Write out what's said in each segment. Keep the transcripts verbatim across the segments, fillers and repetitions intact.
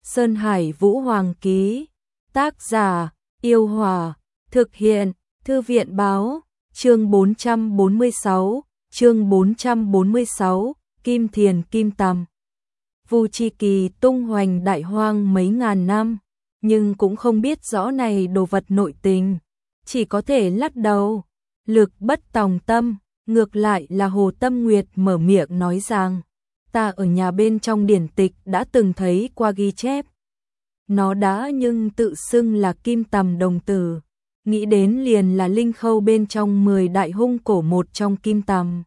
Sơn Hải Vũ Hoàng ký. Tác giả, Yêu Hòa. Thực hiện, Thư viện Báo. Chương bốn trăm bốn mươi sáu, chương bốn trăm bốn mươi sáu, Kim Thiền Kim Tầm. Vu Chi Kỳ tung hoành đại hoang mấy ngàn năm, nhưng cũng không biết rõ này đồ vật nội tình, chỉ có thể lắc đầu, lực bất tòng tâm. Ngược lại là Hồ Tâm Nguyệt mở miệng nói rằng, ta ở nhà bên trong điển tịch đã từng thấy qua ghi chép. Nó đã nhưng tự xưng là Kim Tầm đồng tử, nghĩ đến liền là linh khâu bên trong mười đại hung cổ một trong Kim Tầm.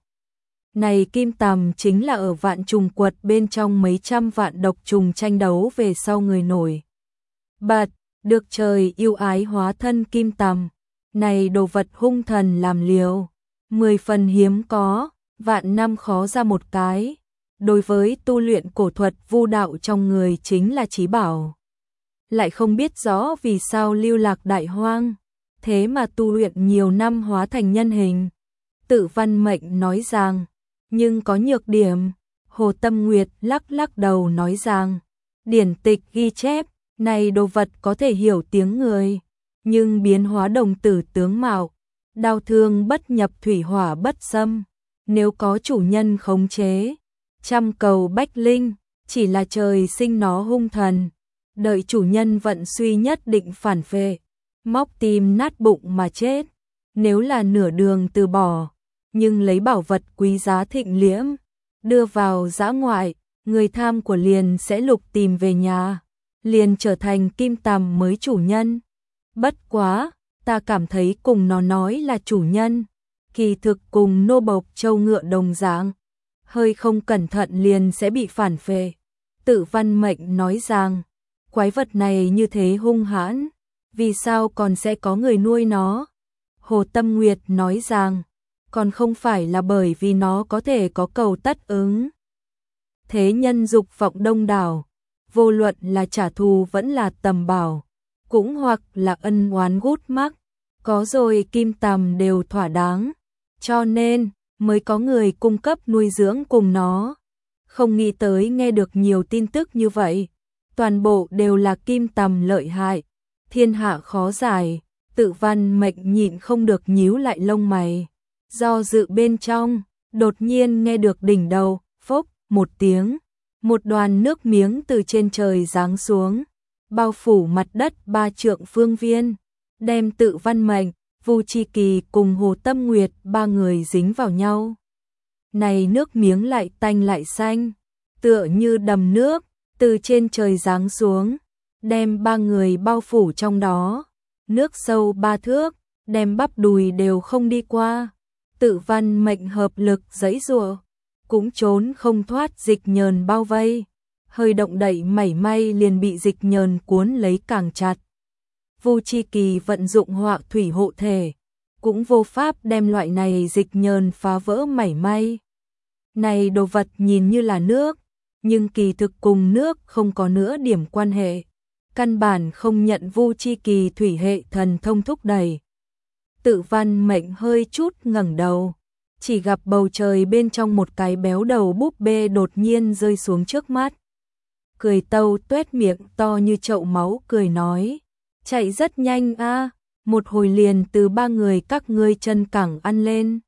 Này Kim Tầm chính là ở vạn trùng quật bên trong mấy trăm vạn độc trùng tranh đấu về sau người nổi bật, được trời yêu ái hóa thân Kim Tầm. Này đồ vật hung thần làm liều, mười phần hiếm có, vạn năm khó ra một cái. Đối với tu luyện cổ thuật vu đạo trong người chính là chí bảo. Lại không biết rõ vì sao lưu lạc đại hoang, thế mà tu luyện nhiều năm hóa thành nhân hình. Tự Văn Mệnh nói rằng, nhưng có nhược điểm. Hồ Tâm Nguyệt lắc lắc đầu nói rằng, điển tịch ghi chép, này đồ vật có thể hiểu tiếng người, nhưng biến hóa đồng tử tướng mạo, đao thương bất nhập thủy hỏa bất xâm, nếu có chủ nhân khống chế, trăm cầu bách linh, chỉ là trời sinh nó hung thần, đợi chủ nhân vận suy nhất định phản phệ, móc tim nát bụng mà chết. Nếu là nửa đường từ bỏ, nhưng lấy bảo vật quý giá thịnh liễm, đưa vào dã ngoại, người tham của liền sẽ lục tìm về nhà, liền trở thành Kim Tầm mới chủ nhân. Bất quá, ta cảm thấy cùng nó nói là chủ nhân, kỳ thực cùng nô bộc trâu ngựa đồng dạng, hơi không cẩn thận liền sẽ bị phản phệ. Tự Văn Mệnh nói rằng, quái vật này như thế hung hãn, vì sao còn sẽ có người nuôi nó? Hồ Tâm Nguyệt nói rằng, còn không phải là bởi vì nó có thể có cầu tất ứng. Thế nhân dục vọng đông đảo, vô luận là trả thù vẫn là tầm bảo, cũng hoặc là ân oán gút mắc, có rồi Kim Tầm đều thỏa đáng, cho nên mới có người cung cấp nuôi dưỡng cùng nó. Không nghĩ tới nghe được nhiều tin tức như vậy, toàn bộ đều là Kim Tầm lợi hại, thiên hạ khó giải. Tự Văn Mệnh nhịn không được nhíu lại lông mày, do dự bên trong, đột nhiên nghe được đỉnh đầu, phốc, một tiếng, một đoàn nước miếng từ trên trời giáng xuống, bao phủ mặt đất ba trượng phương viên, đem Tự Văn Mệnh, Vu Chi Kỳ cùng Hồ Tâm Nguyệt ba người dính vào nhau. Này nước miếng lại tanh lại xanh, tựa như đầm nước, từ trên trời giáng xuống, đem ba người bao phủ trong đó. Nước sâu ba thước, đem bắp đùi đều không đi qua. Tự Văn Mệnh hợp lực giãy giụa, cũng trốn không thoát dịch nhờn bao vây, hơi động đậy mảy may liền bị dịch nhờn cuốn lấy càng chặt. Vu Chi Kỳ vận dụng họa thủy hộ thể, cũng vô pháp đem loại này dịch nhờn phá vỡ mảy may. Này đồ vật nhìn như là nước, nhưng kỳ thực cùng nước không có nữa điểm quan hệ, căn bản không nhận Vu Chi Kỳ thủy hệ thần thông thúc đẩy. Tự Văn Mệnh hơi chút ngẩng đầu, chỉ gặp bầu trời bên trong một cái béo đầu búp bê đột nhiên rơi xuống trước mắt. Cười tâu tuét miệng to như chậu máu cười nói, chạy rất nhanh a, một hồi liền từ ba người các ngươi chân cẳng ăn lên.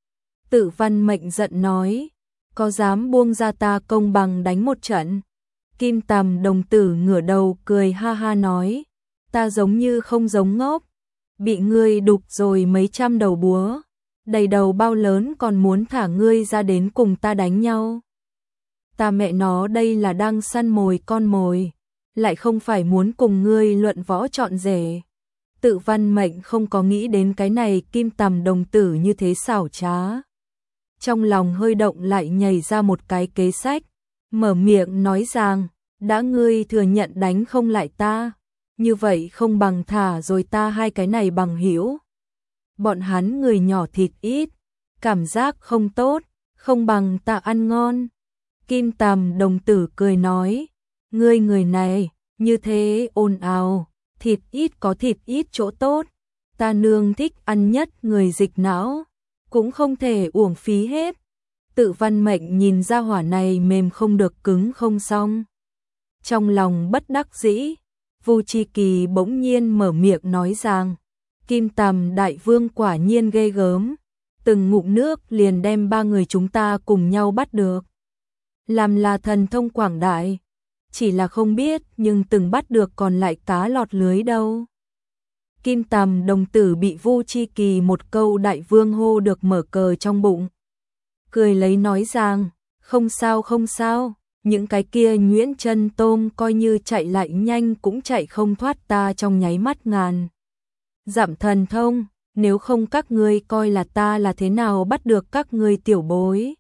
Tự Văn Mệnh giận nói, có dám buông ra ta công bằng đánh một trận? Kim Tầm đồng tử ngửa đầu cười ha ha nói, ta giống như không giống ngốc, bị ngươi đục rồi mấy trăm đầu búa, đầy đầu bao lớn còn muốn thả ngươi ra đến cùng ta đánh nhau. Ta mẹ nó đây là đang săn mồi con mồi, lại không phải muốn cùng ngươi luận võ trọn rể. Tự Văn Mệnh không có nghĩ đến cái này Kim Tầm đồng tử như thế xảo trá. Trong lòng hơi động lại nhảy ra một cái kế sách, mở miệng nói rằng, đã ngươi thừa nhận đánh không lại ta, như vậy không bằng thả rồi ta hai cái này bằng hữu. Bọn hắn người nhỏ thịt ít, cảm giác không tốt, không bằng ta ăn ngon. Kim Tầm đồng tử cười nói, ngươi người này, như thế ồn ào, thịt ít có thịt ít chỗ tốt, ta nương thích ăn nhất người dịch não, cũng không thể uổng phí hết. Tự Văn Mệnh nhìn ra hỏa này mềm không được cứng không xong. Trong lòng bất đắc dĩ, Vu Chi Kỳ bỗng nhiên mở miệng nói rằng, Kim Tầm đại vương quả nhiên ghê gớm, từng ngụm nước liền đem ba người chúng ta cùng nhau bắt được. Làm là thần thông quảng đại, chỉ là không biết nhưng từng bắt được còn lại cá lọt lưới đâu. Kim Tầm đồng tử bị Vu Chi Kỳ một câu đại vương hô được mở cờ trong bụng. Cười lấy nói rằng, không sao không sao, những cái kia nhuyễn chân tôm coi như chạy lại nhanh cũng chạy không thoát ta trong nháy mắt ngàn. Dặm thần thông, nếu không các ngươi coi là ta là thế nào bắt được các ngươi tiểu bối.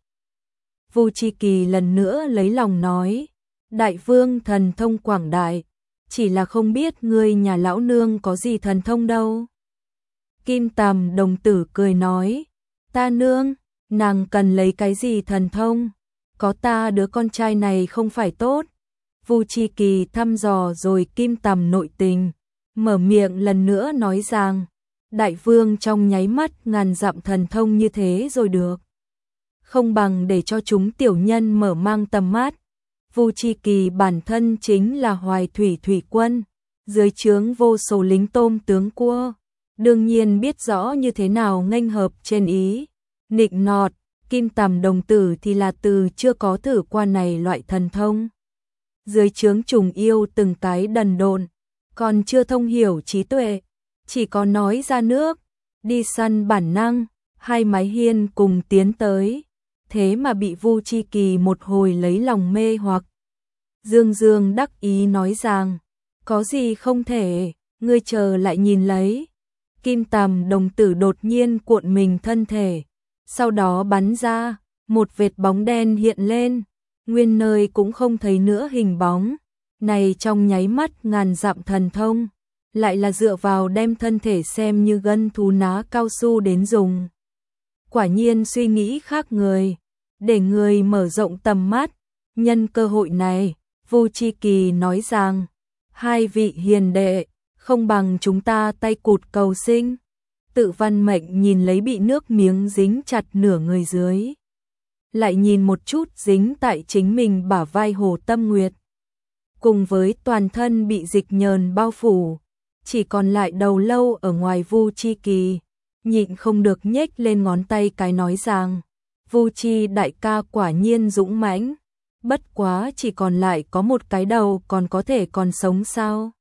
Vu Chi Kỳ lần nữa lấy lòng nói, đại vương thần thông quảng đại, chỉ là không biết ngươi nhà lão nương có gì thần thông đâu. Kim Tầm đồng tử cười nói, ta nương, nàng cần lấy cái gì thần thông, có ta đứa con trai này không phải tốt. Vu Chi Kỳ thăm dò rồi Kim Tầm nội tình, mở miệng lần nữa nói rằng, đại vương trong nháy mắt ngàn dặm thần thông như thế rồi được. Không bằng để cho chúng tiểu nhân mở mang tầm mắt. Vu Chi Kỳ bản thân chính là Hoài Thủy Thủy Quân, dưới trướng vô số lính tôm tướng cua, đương nhiên biết rõ như thế nào nghênh hợp trên ý. Nịnh nọt, Kim Tầm đồng tử thì là từ chưa có thử qua này loại thần thông. Dưới trướng trùng yêu từng cái đần độn, còn chưa thông hiểu trí tuệ, chỉ có nói ra nước, đi săn bản năng, hai mái hiên cùng tiến tới. Thế mà bị Vu Chi Kỳ một hồi lấy lòng mê hoặc. Dương Dương đắc ý nói rằng, có gì không thể, ngươi chờ lại nhìn lấy. Kim Tầm đồng tử đột nhiên cuộn mình thân thể, sau đó bắn ra, một vệt bóng đen hiện lên, nguyên nơi cũng không thấy nữa hình bóng. Này trong nháy mắt ngàn dặm thần thông, lại là dựa vào đem thân thể xem như gân thú ná cao su đến dùng. Quả nhiên suy nghĩ khác người, để người mở rộng tầm mắt. Nhân cơ hội này, Vu Chi Kỳ nói rằng, hai vị hiền đệ, không bằng chúng ta tay cụt cầu sinh. Tự Văn Mệnh nhìn lấy bị nước miếng dính chặt nửa người dưới, lại nhìn một chút dính tại chính mình bả vai Hồ Tâm Nguyệt, cùng với toàn thân bị dịch nhờn bao phủ, chỉ còn lại đầu lâu ở ngoài Vu Chi Kỳ, nhịn không được nhếch lên ngón tay cái nói rằng, Vu Chi đại ca quả nhiên dũng mãnh, bất quá chỉ còn lại có một cái đầu còn có thể còn sống sao?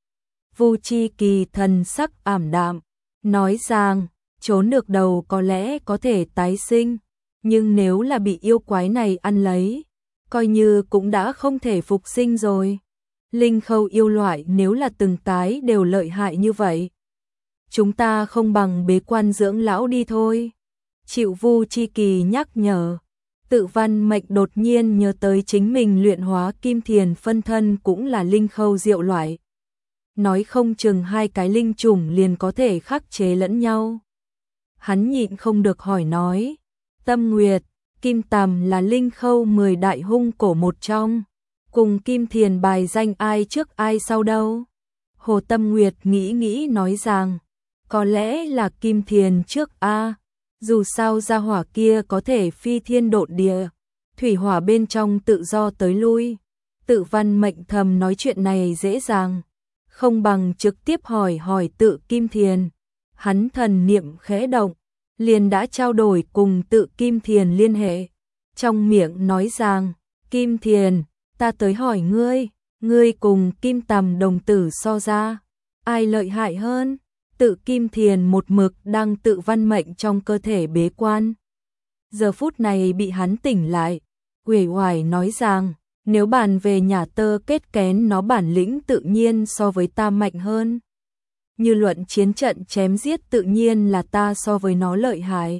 Vu Chi Kỳ thần sắc ảm đạm, nói rằng, trốn được đầu có lẽ có thể tái sinh, nhưng nếu là bị yêu quái này ăn lấy, coi như cũng đã không thể phục sinh rồi. Linh khâu yêu loại nếu là từng cái đều lợi hại như vậy, chúng ta không bằng bế quan dưỡng lão đi thôi. Chịu Vu Chi Kỳ nhắc nhở, Tự Văn Mệnh đột nhiên nhớ tới chính mình luyện hóa kim thiền phân thân cũng là linh khâu diệu loại. Nói không chừng hai cái linh chủng liền có thể khắc chế lẫn nhau. Hắn nhịn không được hỏi nói, Tâm Nguyệt, Kim Tầm là linh khâu mười đại hung cổ một trong, cùng kim thiền bài danh ai trước ai sau đâu? Hồ Tâm Nguyệt nghĩ nghĩ nói rằng, có lẽ là kim thiền trước a. Dù sao gia hỏa kia có thể phi thiên độn địa, thủy hỏa bên trong tự do tới lui. Tự Văn Mệnh thầm nói chuyện này dễ dàng, không bằng trực tiếp hỏi hỏi Tự Kim Thiền. Hắn thần niệm khẽ động, liền đã trao đổi cùng Tự Kim Thiền liên hệ, trong miệng nói rằng, Kim Thiền, ta tới hỏi ngươi, ngươi cùng Kim Tầm đồng tử so ra, ai lợi hại hơn? Tự Kim Thiền một mực đang Tự Văn Mệnh trong cơ thể bế quan. Giờ phút này bị hắn tỉnh lại, uể oải nói rằng, nếu bàn về nhà tơ kết kén nó bản lĩnh tự nhiên so với ta mạnh hơn. Như luận chiến trận chém giết tự nhiên là ta so với nó lợi hại.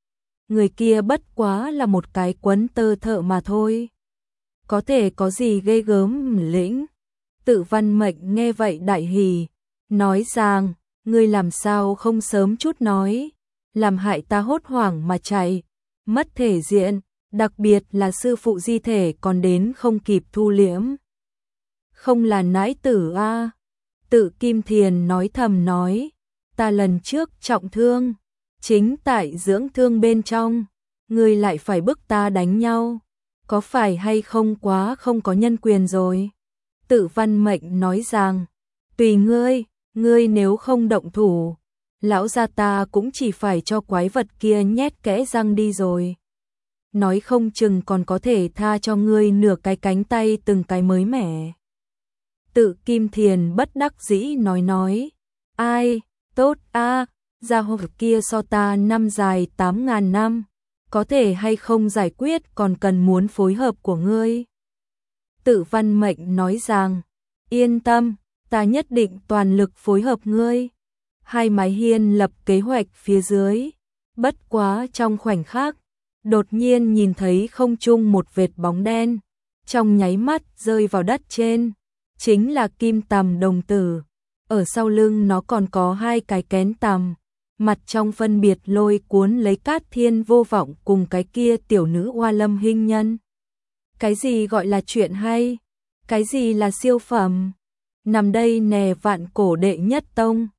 Người kia bất quá là một cái quấn tơ thợ mà thôi. Có thể có gì ghê gớm lĩnh. Tự Văn Mệnh nghe vậy đại hỉ, nói rằng, ngươi làm sao không sớm chút nói, làm hại ta hốt hoảng mà chạy, mất thể diện, đặc biệt là sư phụ di thể còn đến không kịp thu liễm. Không là nãi tử a. À. Tự Kim Thiền nói thầm nói, ta lần trước trọng thương, chính tại dưỡng thương bên trong, ngươi lại phải bức ta đánh nhau, có phải hay không quá không có nhân quyền rồi. Tự Văn Mệnh nói rằng, tùy ngươi, ngươi nếu không động thủ, lão gia ta cũng chỉ phải cho quái vật kia nhét kẽ răng đi rồi. Nói không chừng còn có thể tha cho ngươi nửa cái cánh tay từng cái mới mẻ. Tự Kim Thiền bất đắc dĩ nói nói, ai, tốt a, gia hỏa kia so ta năm dài tám ngàn năm, có thể hay không giải quyết còn cần muốn phối hợp của ngươi. Tự Văn Mệnh nói rằng, yên tâm, ta nhất định toàn lực phối hợp ngươi. Hai mái hiên lập kế hoạch phía dưới, bất quá trong khoảnh khắc, đột nhiên nhìn thấy không trung một vệt bóng đen, trong nháy mắt rơi vào đất trên, chính là kim tằm đồng tử. Ở sau lưng nó còn có hai cái kén tằm, mặt trong phân biệt lôi cuốn lấy Cát Thiên Vô Vọng cùng cái kia tiểu nữ Hoa Lâm Hinh Nhân. Cái gì gọi là chuyện hay? Cái gì là siêu phẩm? Nằm đây nè vạn cổ đệ nhất tông.